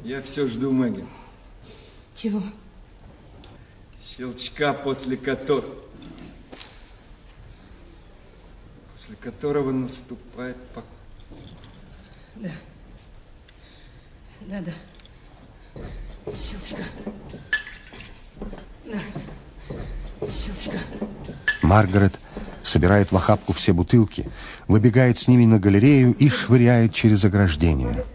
Я все жду, Мэгги. Чего? Щелчка, после которого наступает покой. Да. Да. Щелчка. Да. Щелчка. Маргарет собирает в охапку все бутылки, выбегает с ними на галерею и швыряет через ограждение.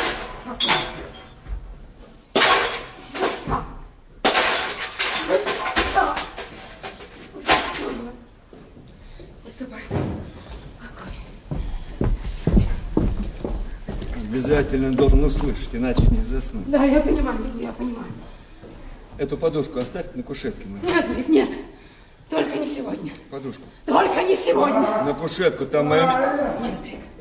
Обязательно должен услышать, иначе не заснуть. Да, я понимаю. Эту подушку оставь на кушетке. Нет, нет. Только не сегодня. Подушку. Только не сегодня. На кушетку, там моя... Нет,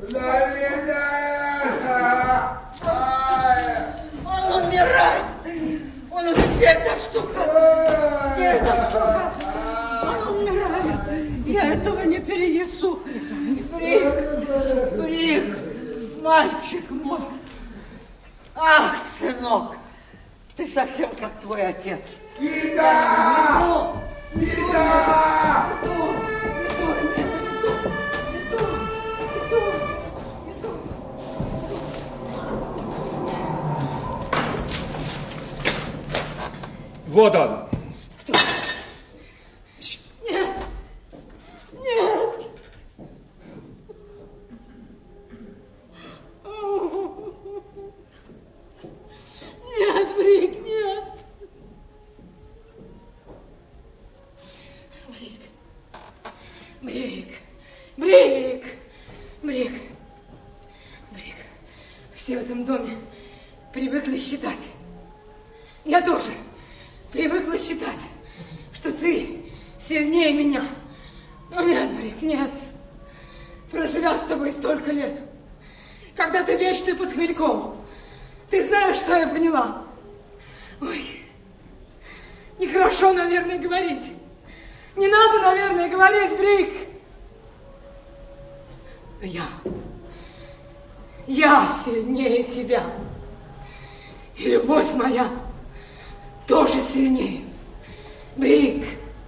он умирает. Он уже где эта штука? Где эта штука? Он умирает. Я этого не перенесу. Брик, мальчик мой. Ах, сынок, ты совсем как твой отец. Нита! Нита! Вот он. Кто? Нет. Нет. Нет, Брик, нет. Брик. Все в этом доме привыкли считать. Я тоже привыкла считать, что ты сильнее меня. Но нет, Брик, нет. Проживя с тобой столько лет, когда ты вечно под хмельком, ты знаешь, что я поняла? Ой, нехорошо, наверное, говорить. Не надо, наверное, говорить, Брик. Но я сильнее тебя. И любовь моя тоже сильнее. Брик,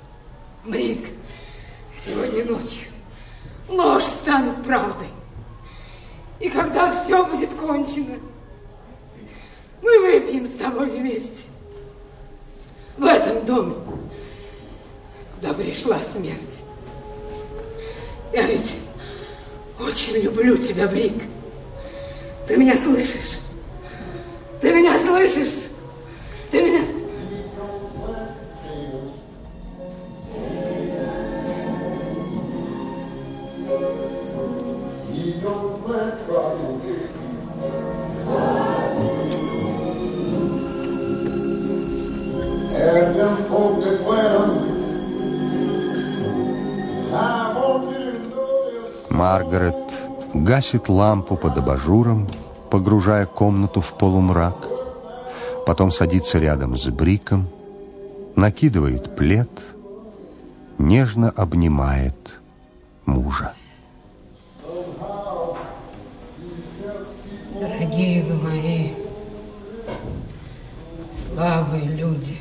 сегодня ночью ложь станет правдой. И когда все будет кончено, мы выпьем с тобой вместе. В этом доме, куда пришла смерть. Я ведь очень люблю тебя, Брик. Ты меня слышишь? Ты меня слышишь? Ты меня... Маргарет гасит лампу под абажуром, погружая комнату в полумрак. Потом садится рядом с Бриком, накидывает плед, нежно обнимает мужа. Дорогие вы мои, слабые люди,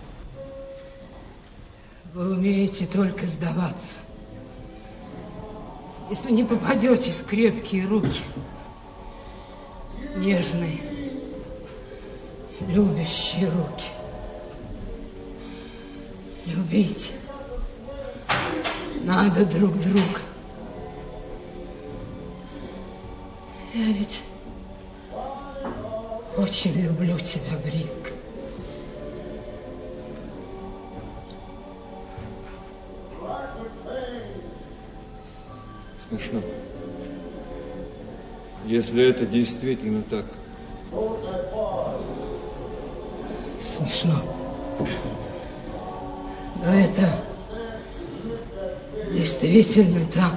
вы умеете только сдаваться. Если не попадете в крепкие руки, нежные, любящие руки. Любите. Надо друг друга. Я ведь очень люблю тебя, Брик. Смешно. Если это действительно так. Смешно. Но это действительно так.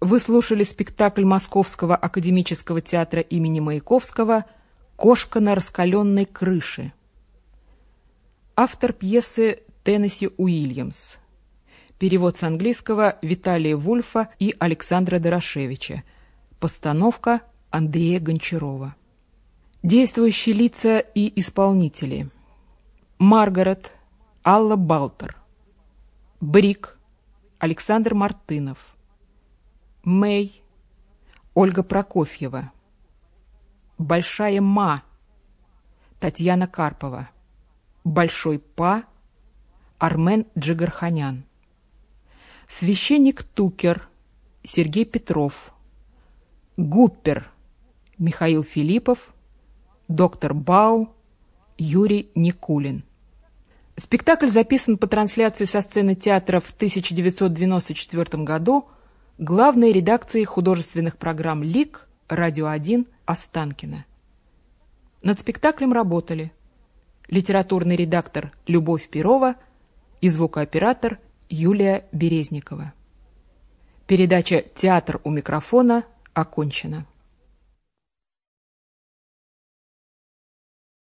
Вы слушали спектакль Московского академического театра имени Маяковского «Кошка на раскаленной крыше». Автор пьесы Теннесси Уильямс. Перевод с английского Виталия Вульфа и Александра Дорошевича. Постановка Андрея Гончарова. Действующие лица и исполнители. Маргарет Алла Балтер. Брик Александр Мартынов. Мэй Ольга Прокофьева. Большая Ма Татьяна Карпова. Большой Па Армен Джигарханян. Священник Тукер Сергей Петров. Гуппер Михаил Филиппов. Доктор Бау Юрий Никулин. Спектакль записан по трансляции со сцены театра в 1994 году главной редакцией художественных программ ЛИК «Радио 1» Останкино. Над спектаклем работали литературный редактор Любовь Перова и звукооператор Юлия Березникова. Передача «Театр у микрофона» окончена.